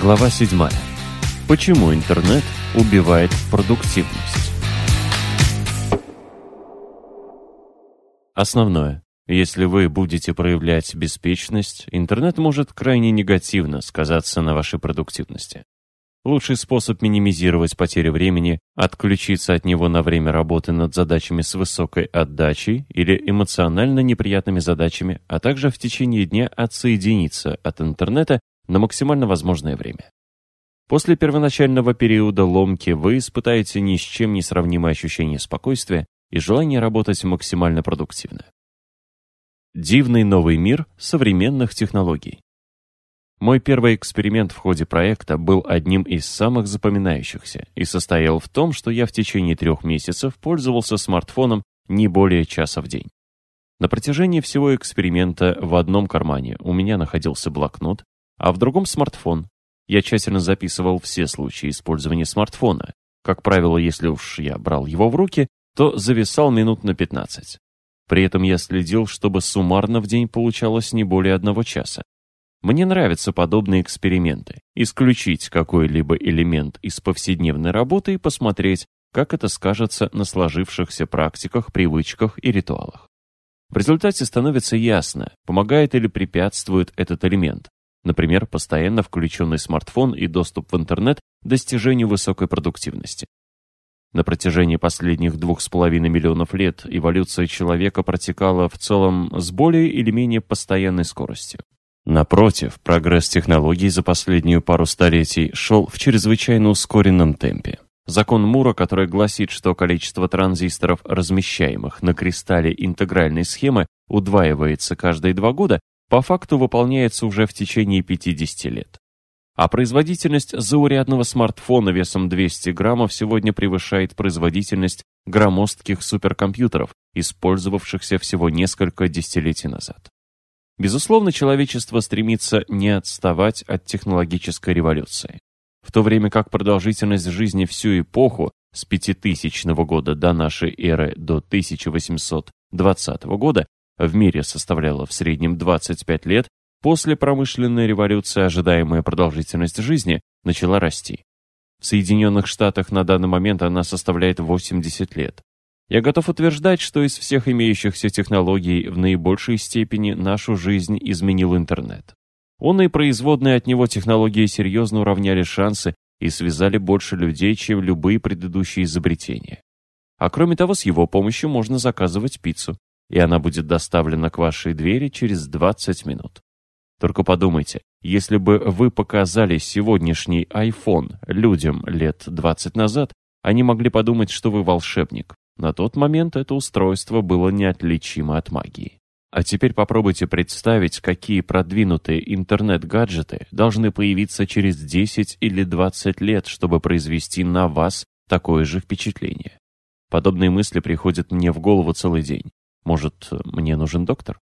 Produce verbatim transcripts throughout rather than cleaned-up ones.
Глава седьмая. Почему интернет убивает продуктивность? Основное. Если вы будете проявлять беспечность, интернет может крайне негативно сказаться на вашей продуктивности. Лучший способ минимизировать потери времени — отключиться от него на время работы над задачами с высокой отдачей или эмоционально неприятными задачами, а также в течение дня отсоединиться от интернета на максимально возможное время. После первоначального периода ломки вы испытаете ни с чем не сравнимое ощущение спокойствия и желание работать максимально продуктивно. Дивный новый мир современных технологий. Мой первый эксперимент в ходе проекта был одним из самых запоминающихся и состоял в том, что я в течение трех месяцев пользовался смартфоном не более часа в день. На протяжении всего эксперимента в одном кармане у меня находился блокнот, а в другом смартфон. Я тщательно записывал все случаи использования смартфона. Как правило, если уж я брал его в руки, то зависал минут на пятнадцать. При этом я следил, чтобы суммарно в день получалось не более одного часа. Мне нравятся подобные эксперименты. Исключить какой-либо элемент из повседневной работы и посмотреть, как это скажется на сложившихся практиках, привычках и ритуалах. В результате становится ясно, помогает или препятствует этот элемент. Например, постоянно включенный смартфон и доступ в интернет достижению высокой продуктивности. На протяжении последних двух с половиной миллионов лет эволюция человека протекала в целом с более или менее постоянной скоростью. Напротив, прогресс технологий за последнюю пару столетий шел в чрезвычайно ускоренном темпе. Закон Мура, который гласит, что количество транзисторов, размещаемых на кристалле интегральной схемы, удваивается каждые два года, по факту выполняется уже в течение пятидесяти лет. А производительность заурядного смартфона весом двести граммов сегодня превышает производительность громоздких суперкомпьютеров, использовавшихся всего несколько десятилетий назад. Безусловно, человечество стремится не отставать от технологической революции. В то время как продолжительность жизни всю эпоху с пятитысячного года до нашей эры до тысяча восемьсот двадцатого года в мире составляла в среднем двадцать пять лет, после промышленной революции ожидаемая продолжительность жизни начала расти. В Соединенных Штатах на данный момент она составляет восемьдесят лет. Я готов утверждать, что из всех имеющихся технологий в наибольшей степени нашу жизнь изменил интернет. Он и производные от него технологии серьезно уравняли шансы и связали больше людей, чем любые предыдущие изобретения. А кроме того, с его помощью можно заказывать пиццу, и она будет доставлена к вашей двери через двадцать минут. Только подумайте, если бы вы показали сегодняшний iPhone людям лет двадцать назад, они могли подумать, что вы волшебник. На тот момент это устройство было неотличимо от магии. А теперь попробуйте представить, какие продвинутые интернет-гаджеты должны появиться через десять или двадцать лет, чтобы произвести на вас такое же впечатление. Подобные мысли приходят мне в голову целый день. Может, мне нужен доктор?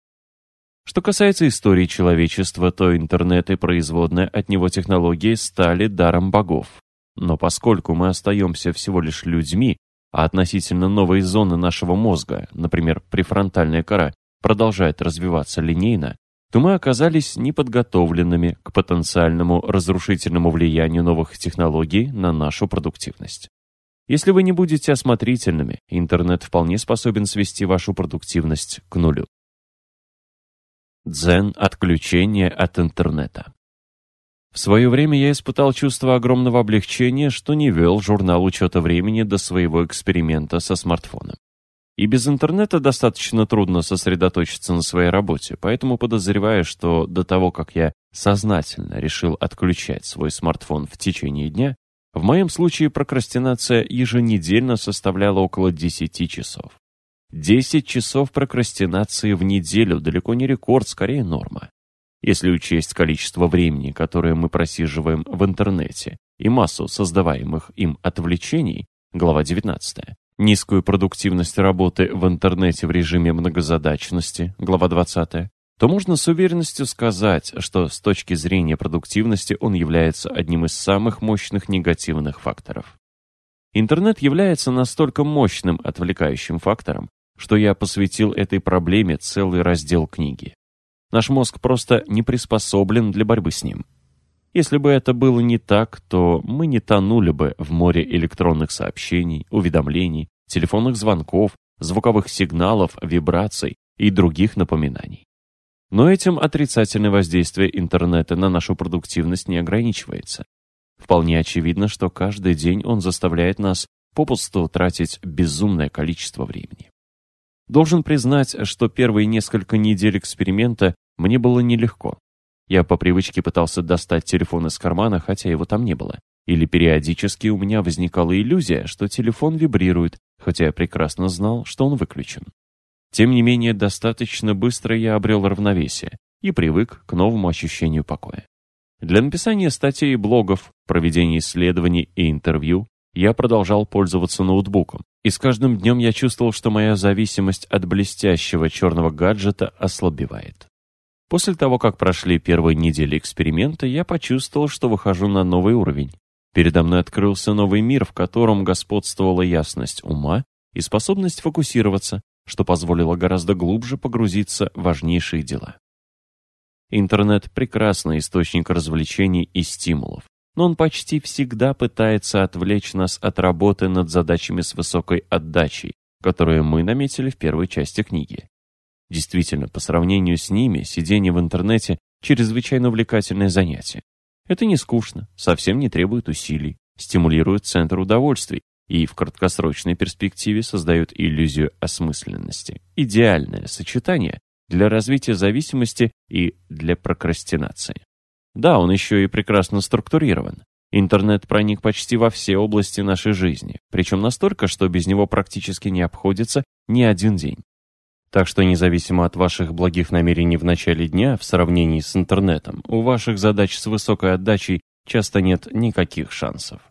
Что касается истории человечества, то интернет и производная от него технологии стали даром богов. Но поскольку мы остаемся всего лишь людьми, а относительно новой зоны нашего мозга, например, префронтальная кора, продолжает развиваться линейно, то мы оказались неподготовленными к потенциальному разрушительному влиянию новых технологий на нашу продуктивность. Если вы не будете осмотрительными, интернет вполне способен свести вашу продуктивность к нулю. Дзен – отключение от интернета. В свое время я испытал чувство огромного облегчения, что не вел журнал учета времени до своего эксперимента со смартфоном. И без интернета достаточно трудно сосредоточиться на своей работе, поэтому подозреваю, что до того, как я сознательно решил отключать свой смартфон в течение дня, в моем случае прокрастинация еженедельно составляла около десяти часов. десять часов прокрастинации в неделю далеко не рекорд, скорее норма. Если учесть количество времени, которое мы просиживаем в интернете, и массу создаваемых им отвлечений, глава девятнадцатая, низкую продуктивность работы в интернете в режиме многозадачности, глава двадцатая, то можно с уверенностью сказать, что с точки зрения продуктивности он является одним из самых мощных негативных факторов. Интернет является настолько мощным отвлекающим фактором, что я посвятил этой проблеме целый раздел книги. Наш мозг просто не приспособлен для борьбы с ним. Если бы это было не так, то мы не тонули бы в море электронных сообщений, уведомлений, телефонных звонков, звуковых сигналов, вибраций и других напоминаний. Но этим отрицательное воздействие интернета на нашу продуктивность не ограничивается. Вполне очевидно, что каждый день он заставляет нас попусту тратить безумное количество времени. Должен признать, что первые несколько недель эксперимента мне было нелегко. Я по привычке пытался достать телефон из кармана, хотя его там не было. Или периодически у меня возникала иллюзия, что телефон вибрирует, хотя я прекрасно знал, что он выключен. Тем не менее, достаточно быстро я обрел равновесие и привык к новому ощущению покоя. Для написания статей и блогов, проведения исследований и интервью я продолжал пользоваться ноутбуком, и с каждым днем я чувствовал, что моя зависимость от блестящего черного гаджета ослабевает. После того, как прошли первые недели эксперимента, я почувствовал, что выхожу на новый уровень. Передо мной открылся новый мир, в котором господствовала ясность ума и способность фокусироваться, что позволило гораздо глубже погрузиться в важнейшие дела. Интернет – прекрасный источник развлечений и стимулов, но он почти всегда пытается отвлечь нас от работы над задачами с высокой отдачей, которые мы наметили в первой части книги. Действительно, по сравнению с ними, сидение в интернете – чрезвычайно увлекательное занятие. Это не скучно, совсем не требует усилий, стимулирует центр удовольствий и в краткосрочной перспективе создает иллюзию осмысленности. Идеальное сочетание для развития зависимости и для прокрастинации. Да, он еще и прекрасно структурирован. Интернет проник почти во все области нашей жизни, причем настолько, что без него практически не обходится ни один день. Так что независимо от ваших благих намерений в начале дня, в сравнении с интернетом, у ваших задач с высокой отдачей часто нет никаких шансов.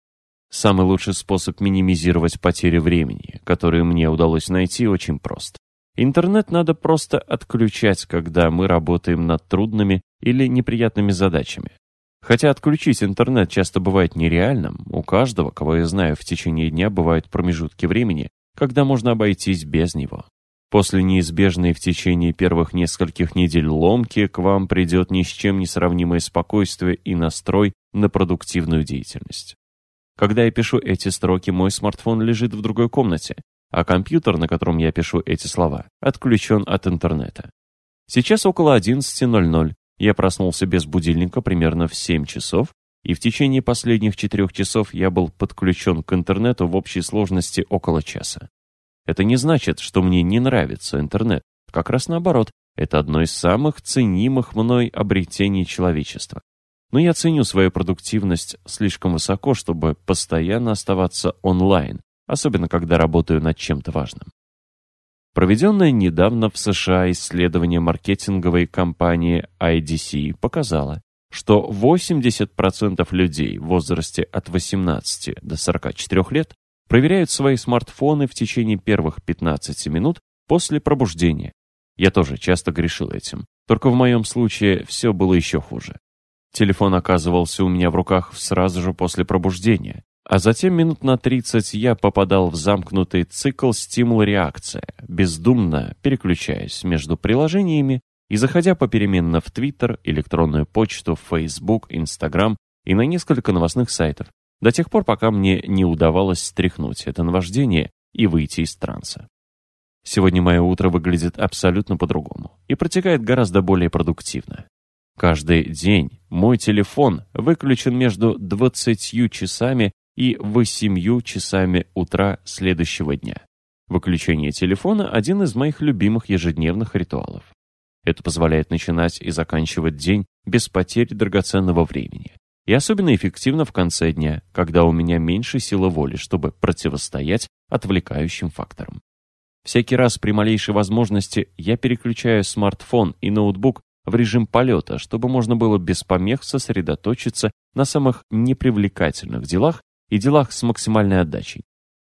Самый лучший способ минимизировать потери времени, которые мне удалось найти, очень прост. Интернет надо просто отключать, когда мы работаем над трудными или неприятными задачами. Хотя отключить интернет часто бывает нереальным, у каждого, кого я знаю, в течение дня бывают промежутки времени, когда можно обойтись без него. После неизбежной в течение первых нескольких недель ломки к вам придет ни с чем не сравнимое спокойствие и настрой на продуктивную деятельность. Когда я пишу эти строки, мой смартфон лежит в другой комнате, а компьютер, на котором я пишу эти слова, отключен от интернета. Сейчас около одиннадцати ноль-ноль. Я проснулся без будильника примерно в семь часов, и в течение последних четырех часов я был подключен к интернету в общей сложности около часа. Это не значит, что мне не нравится интернет. Как раз наоборот, это одно из самых ценимых мной обретений человечества. Но я ценю свою продуктивность слишком высоко, чтобы постоянно оставаться онлайн, особенно когда работаю над чем-то важным. Проведенное недавно в США исследование маркетинговой компании ай ди си показало, что восемьдесят процентов людей в возрасте от восемнадцати до сорока четырёх лет проверяют свои смартфоны в течение первых пятнадцати минут после пробуждения. Я тоже часто грешил этим, только в моем случае все было еще хуже. Телефон оказывался у меня в руках сразу же после пробуждения, а затем минут на тридцать я попадал в замкнутый цикл стимул-реакция, бездумно переключаясь между приложениями и заходя попеременно в Твиттер, электронную почту, Фейсбук, Инстаграм и на несколько новостных сайтов, до тех пор, пока мне не удавалось стряхнуть это наваждение и выйти из транса. Сегодня мое утро выглядит абсолютно по-другому и протекает гораздо более продуктивно. Каждый день мой телефон выключен между двадцатью часами и восемью часами утра следующего дня. Выключение телефона – один из моих любимых ежедневных ритуалов. Это позволяет начинать и заканчивать день без потери драгоценного времени. И особенно эффективно в конце дня, когда у меня меньше силы воли, чтобы противостоять отвлекающим факторам. Всякий раз при малейшей возможности я переключаю смартфон и ноутбук в режим полета, чтобы можно было без помех сосредоточиться на самых непривлекательных делах и делах с максимальной отдачей.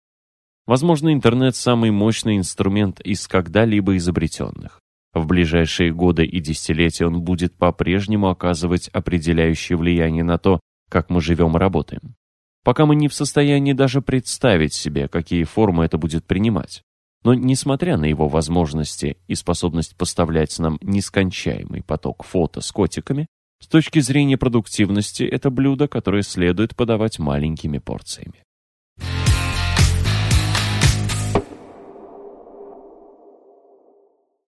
Возможно, интернет – самый мощный инструмент из когда-либо изобретенных. В ближайшие годы и десятилетия он будет по-прежнему оказывать определяющее влияние на то, как мы живем и работаем. Пока мы не в состоянии даже представить себе, какие формы это будет принимать. Но несмотря на его возможности и способность поставлять нам нескончаемый поток фото с котиками, С точки зрения продуктивности, это блюдо, которое следует подавать маленькими порциями.